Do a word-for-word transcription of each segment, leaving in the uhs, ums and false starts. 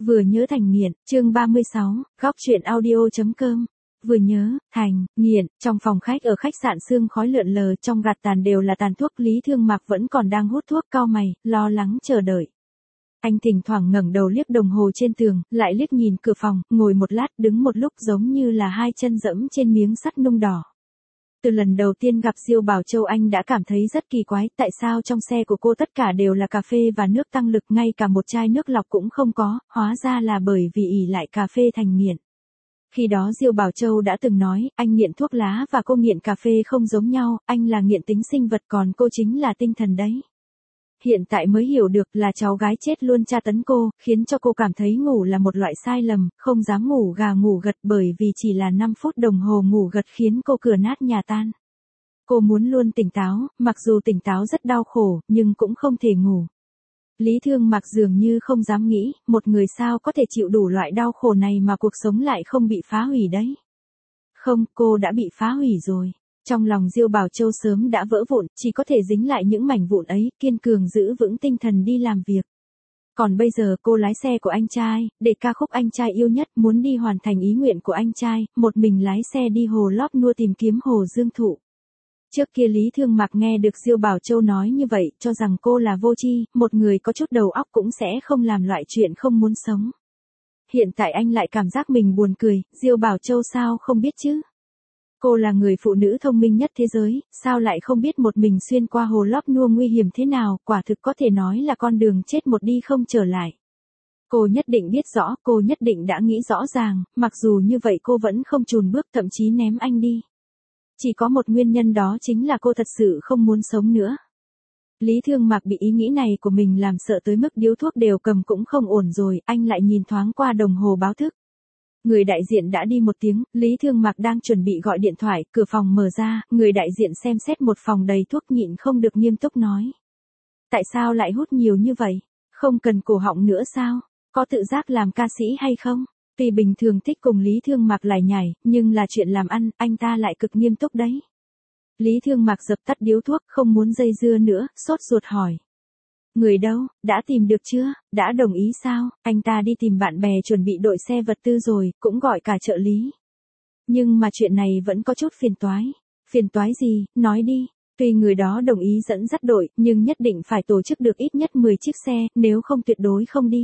Vừa nhớ thành nghiện, chương ba mươi sáu, góc truyện audio.com. Vừa nhớ, thành, nghiện, trong phòng khách ở khách sạn sương khói lượn lờ, trong gạt tàn đều là tàn thuốc. Lý Thương Mạc vẫn còn đang hút thuốc, cau mày, lo lắng chờ đợi. Anh thỉnh thoảng ngẩng đầu liếc đồng hồ trên tường, lại liếc nhìn cửa phòng, ngồi một lát, đứng một lúc giống như là hai chân dẫm trên miếng sắt nung đỏ. Từ lần đầu tiên gặp Diêu Bảo Châu anh đã cảm thấy rất kỳ quái, tại sao trong xe của cô tất cả đều là cà phê và nước tăng lực, ngay cả một chai nước lọc cũng không có, hóa ra là bởi vì ỷ lại cà phê thành nghiện. Khi đó Diêu Bảo Châu đã từng nói, anh nghiện thuốc lá và cô nghiện cà phê không giống nhau, anh là nghiện tính sinh vật còn cô chính là tinh thần đấy. Hiện tại mới hiểu được là cháu gái chết luôn tra tấn cô, khiến cho cô cảm thấy ngủ là một loại sai lầm, không dám ngủ gà ngủ gật bởi vì chỉ là năm phút đồng hồ ngủ gật khiến cô cửa nát nhà tan. Cô muốn luôn tỉnh táo, mặc dù tỉnh táo rất đau khổ, nhưng cũng không thể ngủ. Lý Thương Mạc dường như không dám nghĩ, một người sao có thể chịu đủ loại đau khổ này mà cuộc sống lại không bị phá hủy đấy. Không, cô đã bị phá hủy rồi. Trong lòng Diêu Bảo Châu sớm đã vỡ vụn, chỉ có thể dính lại những mảnh vụn ấy, kiên cường giữ vững tinh thần đi làm việc. Còn bây giờ cô lái xe của anh trai, để ca khúc anh trai yêu nhất, muốn đi hoàn thành ý nguyện của anh trai, một mình lái xe đi hồ Lót Nua tìm kiếm Hồ Dương Thụ. Trước kia Lý Thương Mạc nghe được Diêu Bảo Châu nói như vậy, cho rằng cô là vô tri, một người có chút đầu óc cũng sẽ không làm loại chuyện không muốn sống. Hiện tại anh lại cảm giác mình buồn cười, Diêu Bảo Châu sao không biết chứ? Cô là người phụ nữ thông minh nhất thế giới, sao lại không biết một mình xuyên qua hồ Lót Nua nguy hiểm thế nào, quả thực có thể nói là con đường chết một đi không trở lại. Cô nhất định biết rõ, cô nhất định đã nghĩ rõ ràng, mặc dù như vậy cô vẫn không chùn bước, thậm chí ném anh đi. Chỉ có một nguyên nhân, đó chính là cô thật sự không muốn sống nữa. Lý Thương Mạc bị ý nghĩ này của mình làm sợ tới mức điếu thuốc đều cầm cũng không ổn rồi, anh lại nhìn thoáng qua đồng hồ báo thức. Người đại diện đã đi một tiếng, Lý Thương Mạc đang chuẩn bị gọi điện thoại, cửa phòng mở ra, người đại diện xem xét một phòng đầy thuốc nhịn không được nghiêm túc nói. Tại sao lại hút nhiều như vậy? Không cần cổ họng nữa sao? Có tự giác làm ca sĩ hay không? Tuy bình thường thích cùng Lý Thương Mạc lải nhải, nhưng là chuyện làm ăn, anh ta lại cực nghiêm túc đấy. Lý Thương Mạc dập tắt điếu thuốc, không muốn dây dưa nữa, sốt ruột hỏi. Người đâu, đã tìm được chưa, đã đồng ý sao? Anh ta đi tìm bạn bè chuẩn bị đội xe vật tư rồi, cũng gọi cả trợ lý. Nhưng mà chuyện này vẫn có chút phiền toái. Phiền toái gì, nói đi. Tuy người đó đồng ý dẫn dắt đội, nhưng nhất định phải tổ chức được ít nhất mười chiếc xe, nếu không tuyệt đối không đi.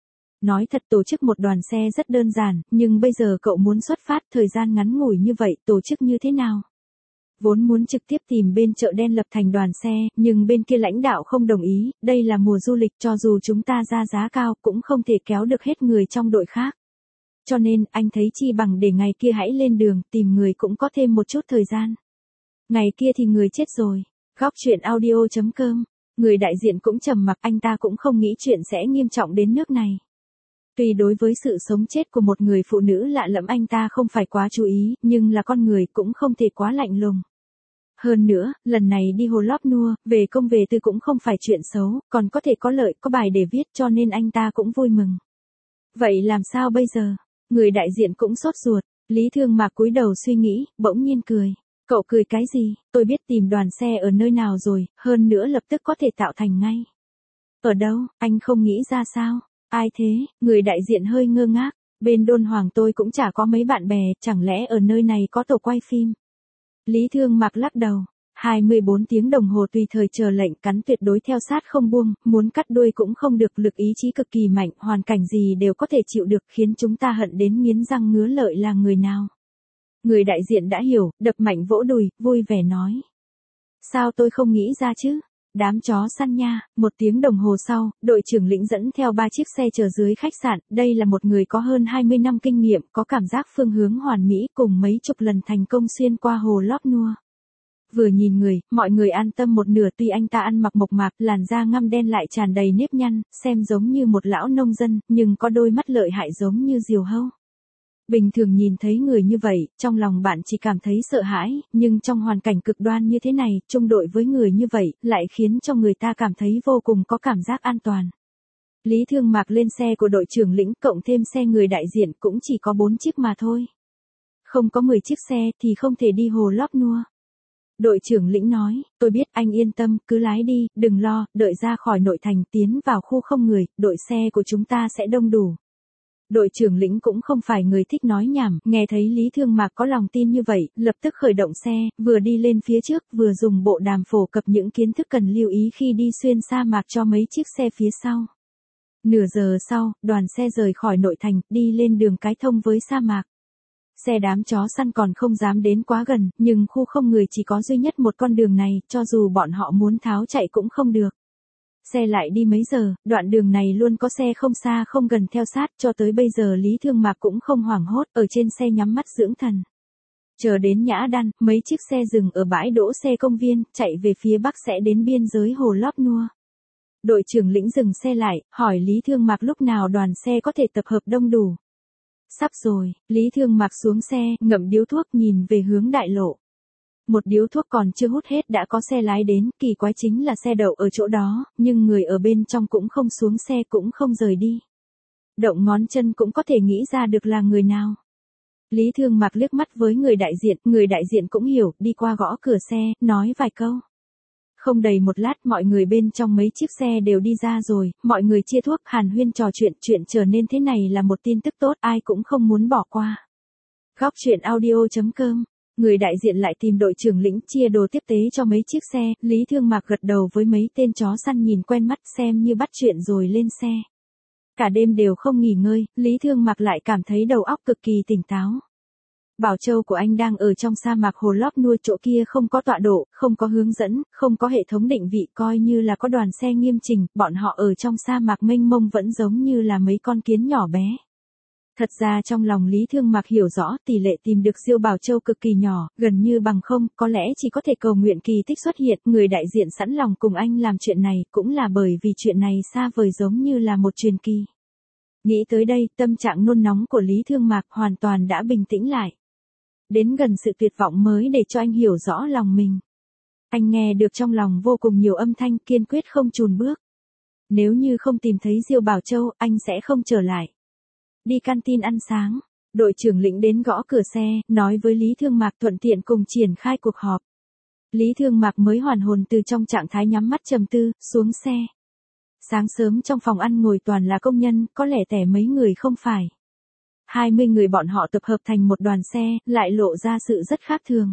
Nói thật, tổ chức một đoàn xe rất đơn giản, nhưng bây giờ cậu muốn xuất phát, thời gian ngắn ngủi như vậy, tổ chức như thế nào? Vốn muốn trực tiếp tìm bên chợ đen lập thành đoàn xe, nhưng bên kia lãnh đạo không đồng ý, đây là mùa du lịch, cho dù chúng ta ra giá cao cũng không thể kéo được hết người trong đội khác. Cho nên, anh thấy chi bằng để ngày kia hãy lên đường, tìm người cũng có thêm một chút thời gian. Ngày kia thì người chết rồi. Góc truyện audio.com. Người đại diện cũng trầm mặc, anh ta cũng không nghĩ chuyện sẽ nghiêm trọng đến nước này. Tuy đối với sự sống chết của một người phụ nữ lạ lẫm anh ta không phải quá chú ý, nhưng là con người cũng không thể quá lạnh lùng. Hơn nữa, lần này đi hồ Lót Nua, về công về tư cũng không phải chuyện xấu, còn có thể có lợi, có bài để viết, cho nên anh ta cũng vui mừng. Vậy làm sao bây giờ? Người đại diện cũng sốt ruột. Lý Thương Mạc cúi đầu suy nghĩ, bỗng nhiên cười. Cậu cười cái gì? Tôi biết tìm đoàn xe ở nơi nào rồi, hơn nữa lập tức có thể tạo thành ngay. Ở đâu, anh không nghĩ ra sao? Ai thế? Người đại diện hơi ngơ ngác. Bên Đôn Hoàng tôi cũng chả có mấy bạn bè, chẳng lẽ ở nơi này có tổ quay phim? Lý Thương Mạc lắc đầu. hai mươi bốn tiếng đồng hồ tùy thời chờ lệnh, cắn tuyệt đối theo sát không buông, muốn cắt đuôi cũng không được, lực ý chí cực kỳ mạnh, hoàn cảnh gì đều có thể chịu được, khiến chúng ta hận đến nghiến răng ngứa lợi là người nào? Người đại diện đã hiểu, đập mạnh vỗ đùi, vui vẻ nói. Sao tôi không nghĩ ra chứ? Đám chó săn nha. Một tiếng đồng hồ sau, đội trưởng lĩnh dẫn theo ba chiếc xe chờ dưới khách sạn, đây là một người có hơn hai mươi năm kinh nghiệm, có cảm giác phương hướng hoàn mỹ, cùng mấy chục lần thành công xuyên qua hồ Lót Nua. Vừa nhìn người, mọi người an tâm một nửa, tuy anh ta ăn mặc mộc mạc, làn da ngăm đen lại tràn đầy nếp nhăn, xem giống như một lão nông dân, nhưng có đôi mắt lợi hại giống như diều hâu. Bình thường nhìn thấy người như vậy, trong lòng bạn chỉ cảm thấy sợ hãi, nhưng trong hoàn cảnh cực đoan như thế này, chung đội với người như vậy, lại khiến cho người ta cảm thấy vô cùng có cảm giác an toàn. Lý Thương Mạc lên xe của đội trưởng lĩnh, cộng thêm xe người đại diện cũng chỉ có bốn chiếc mà thôi. Không có mười chiếc xe thì không thể đi hồ Lót Nua. Đội trưởng lĩnh nói, tôi biết, anh yên tâm, cứ lái đi, đừng lo, đợi ra khỏi nội thành tiến vào khu không người, đội xe của chúng ta sẽ đông đủ. Đội trưởng lĩnh cũng không phải người thích nói nhảm, nghe thấy Lý Thương Mạc có lòng tin như vậy, lập tức khởi động xe, vừa đi lên phía trước, vừa dùng bộ đàm phổ cập những kiến thức cần lưu ý khi đi xuyên sa mạc cho mấy chiếc xe phía sau. Nửa giờ sau, đoàn xe rời khỏi nội thành, đi lên đường cái thông với sa mạc. Xe đám chó săn còn không dám đến quá gần, nhưng khu không người chỉ có duy nhất một con đường này, cho dù bọn họ muốn tháo chạy cũng không được. Xe lại đi mấy giờ, đoạn đường này luôn có xe không xa không gần theo sát, cho tới bây giờ Lý Thương Mạc cũng không hoảng hốt, ở trên xe nhắm mắt dưỡng thần. Chờ đến Nhã Đan, mấy chiếc xe dừng ở bãi đỗ xe công viên, chạy về phía bắc sẽ đến biên giới hồ Lóp Nua. Đội trưởng lĩnh dừng xe lại, hỏi Lý Thương Mạc lúc nào đoàn xe có thể tập hợp đông đủ. Sắp rồi, Lý Thương Mạc xuống xe, ngậm điếu thuốc nhìn về hướng đại lộ. Một điếu thuốc còn chưa hút hết đã có xe lái đến, kỳ quái chính là xe đậu ở chỗ đó, nhưng người ở bên trong cũng không xuống xe cũng không rời đi. Động ngón chân cũng có thể nghĩ ra được là người nào. Lý Thương Mạc liếc mắt với người đại diện, người đại diện cũng hiểu, đi qua gõ cửa xe, nói vài câu. Không đầy một lát mọi người bên trong mấy chiếc xe đều đi ra rồi, mọi người chia thuốc hàn huyên trò chuyện, chuyện trở nên thế này là một tin tức tốt, ai cũng không muốn bỏ qua. Góc truyện audio chấm com. Người đại diện lại tìm đội trưởng lĩnh chia đồ tiếp tế cho mấy chiếc xe, Lý Thương Mạc gật đầu với mấy tên chó săn nhìn quen mắt xem như bắt chuyện rồi lên xe. Cả đêm đều không nghỉ ngơi, Lý Thương Mạc lại cảm thấy đầu óc cực kỳ tỉnh táo. Bảo Châu của anh đang ở trong sa mạc hồ Lóp Nua, chỗ kia không có tọa độ, không có hướng dẫn, không có hệ thống định vị, coi như là có đoàn xe nghiêm chỉnh, bọn họ ở trong sa mạc mênh mông vẫn giống như là mấy con kiến nhỏ bé. Thật ra trong lòng Lý Thương Mạc hiểu rõ tỷ lệ tìm được Diêu Bảo Châu cực kỳ nhỏ, gần như bằng không, có lẽ chỉ có thể cầu nguyện kỳ tích xuất hiện, người đại diện sẵn lòng cùng anh làm chuyện này, cũng là bởi vì chuyện này xa vời giống như là một truyền kỳ. Nghĩ tới đây, tâm trạng nôn nóng của Lý Thương Mạc hoàn toàn đã bình tĩnh lại. Đến gần sự tuyệt vọng mới để cho anh hiểu rõ lòng mình. Anh nghe được trong lòng vô cùng nhiều âm thanh, kiên quyết không chùn bước. Nếu như không tìm thấy Diêu Bảo Châu, anh sẽ không trở lại. Đi canteen ăn sáng, đội trưởng lĩnh đến gõ cửa xe, nói với Lý Thương Mạc thuận tiện cùng triển khai cuộc họp. Lý Thương Mạc mới hoàn hồn từ trong trạng thái nhắm mắt trầm tư, xuống xe. Sáng sớm trong phòng ăn ngồi toàn là công nhân, có lẽ tẻ mấy người không phải. hai mươi người bọn họ tập hợp thành một đoàn xe, lại lộ ra sự rất khác thường.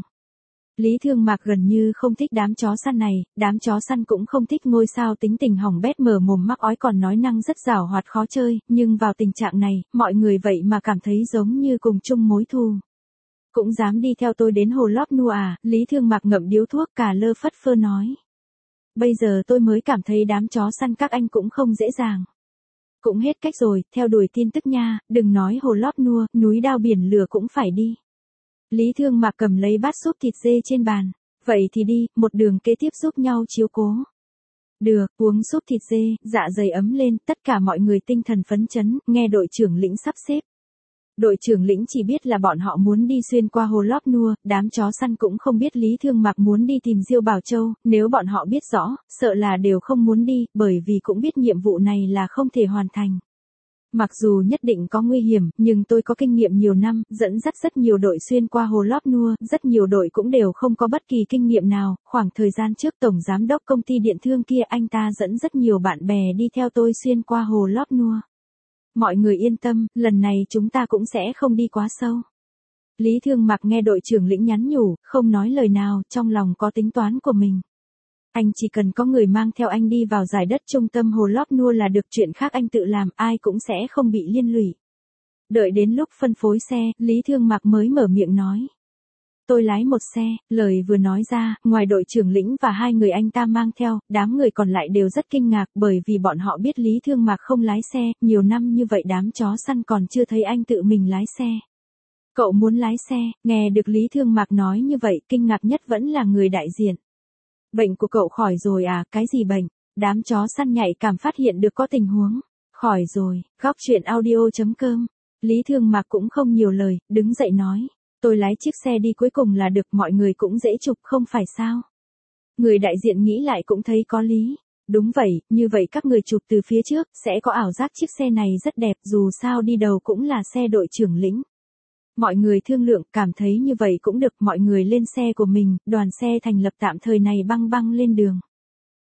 Lý Thương Mạc gần như không thích đám chó săn này, đám chó săn cũng không thích ngôi sao tính tình hỏng bét mở mồm mắc ói còn nói năng rất giảo hoạt khó chơi, nhưng vào tình trạng này, mọi người vậy mà cảm thấy giống như cùng chung mối thù. Cũng dám đi theo tôi đến hồ Lóp Nua à, Lý Thương Mạc ngậm điếu thuốc cà lơ phất phơ nói. Bây giờ tôi mới cảm thấy đám chó săn các anh cũng không dễ dàng. Cũng hết cách rồi, theo đuổi tin tức nha, đừng nói hồ Lóp Nua, núi đao biển lửa cũng phải đi. Lý Thương Mạc cầm lấy bát súp thịt dê trên bàn. Vậy thì đi, một đường kế tiếp giúp nhau chiếu cố. Được, uống súp thịt dê, dạ dày ấm lên, tất cả mọi người tinh thần phấn chấn, nghe đội trưởng lĩnh sắp xếp. Đội trưởng lĩnh chỉ biết là bọn họ muốn đi xuyên qua hồ Lóp Nua, đám chó săn cũng không biết Lý Thương Mạc muốn đi tìm Diêu Bảo Châu, nếu bọn họ biết rõ, sợ là đều không muốn đi, bởi vì cũng biết nhiệm vụ này là không thể hoàn thành. Mặc dù nhất định có nguy hiểm, nhưng tôi có kinh nghiệm nhiều năm, dẫn dắt rất nhiều đội xuyên qua hồ Lóp Nua, rất nhiều đội cũng đều không có bất kỳ kinh nghiệm nào. Khoảng thời gian trước Tổng Giám đốc công ty điện thương kia anh ta dẫn rất nhiều bạn bè đi theo tôi xuyên qua hồ Lóp Nua. Mọi người yên tâm, lần này chúng ta cũng sẽ không đi quá sâu. Lý Thương Mạc nghe đội trưởng lĩnh nhắn nhủ, không nói lời nào, trong lòng có tính toán của mình. Anh chỉ cần có người mang theo anh đi vào giải đất trung tâm hồ Lóp Nua là được, chuyện khác anh tự làm, ai cũng sẽ không bị liên lụy. Đợi đến lúc phân phối xe, Lý Thương Mạc mới mở miệng nói. Tôi lái một xe, lời vừa nói ra, ngoài đội trưởng lĩnh và hai người anh ta mang theo, đám người còn lại đều rất kinh ngạc bởi vì bọn họ biết Lý Thương Mạc không lái xe, nhiều năm như vậy đám chó săn còn chưa thấy anh tự mình lái xe. Cậu muốn lái xe, nghe được Lý Thương Mạc nói như vậy, kinh ngạc nhất vẫn là người đại diện. Bệnh của cậu khỏi rồi à, cái gì bệnh? Đám chó săn nhạy cảm phát hiện được có tình huống. Khỏi rồi, góc truyện audio chấm com. Lý Thương Mạc cũng không nhiều lời, đứng dậy nói. Tôi lái chiếc xe đi cuối cùng là được, mọi người cũng dễ chụp không phải sao? Người đại diện nghĩ lại cũng thấy có lý. Đúng vậy, như vậy các người chụp từ phía trước, sẽ có ảo giác chiếc xe này rất đẹp, dù sao đi đầu cũng là xe đội trưởng lĩnh. Mọi người thương lượng, cảm thấy như vậy cũng được, mọi người lên xe của mình, đoàn xe thành lập tạm thời này băng băng lên đường.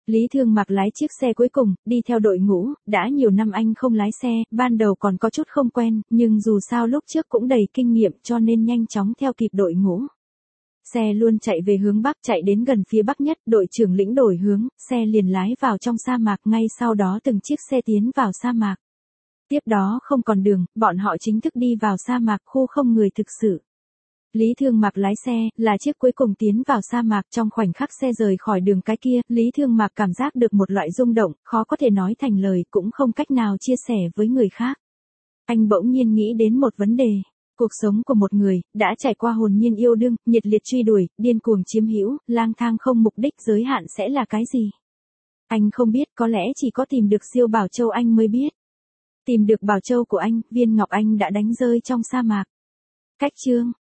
Lý Thương Mạc lái chiếc xe cuối cùng, đi theo đội ngũ, đã nhiều năm anh không lái xe, ban đầu còn có chút không quen, nhưng dù sao lúc trước cũng đầy kinh nghiệm cho nên nhanh chóng theo kịp đội ngũ. Xe luôn chạy về hướng Bắc, chạy đến gần phía Bắc nhất, đội trưởng lĩnh đổi hướng, xe liền lái vào trong sa mạc, ngay sau đó từng chiếc xe tiến vào sa mạc. Tiếp đó không còn đường, bọn họ chính thức đi vào sa mạc, khu không người thực sự. Lý Thương Mạc lái xe, là chiếc cuối cùng tiến vào sa mạc, trong khoảnh khắc xe rời khỏi đường cái kia, Lý Thương Mạc cảm giác được một loại rung động, khó có thể nói thành lời, cũng không cách nào chia sẻ với người khác. Anh bỗng nhiên nghĩ đến một vấn đề. Cuộc sống của một người, đã trải qua hồn nhiên yêu đương, nhiệt liệt truy đuổi, điên cuồng chiếm hữu, lang thang không mục đích, giới hạn sẽ là cái gì? Anh không biết, có lẽ chỉ có tìm được siêu bảo châu anh mới biết. Tìm được bảo châu của anh, viên ngọc anh đã đánh rơi trong sa mạc. Cách chương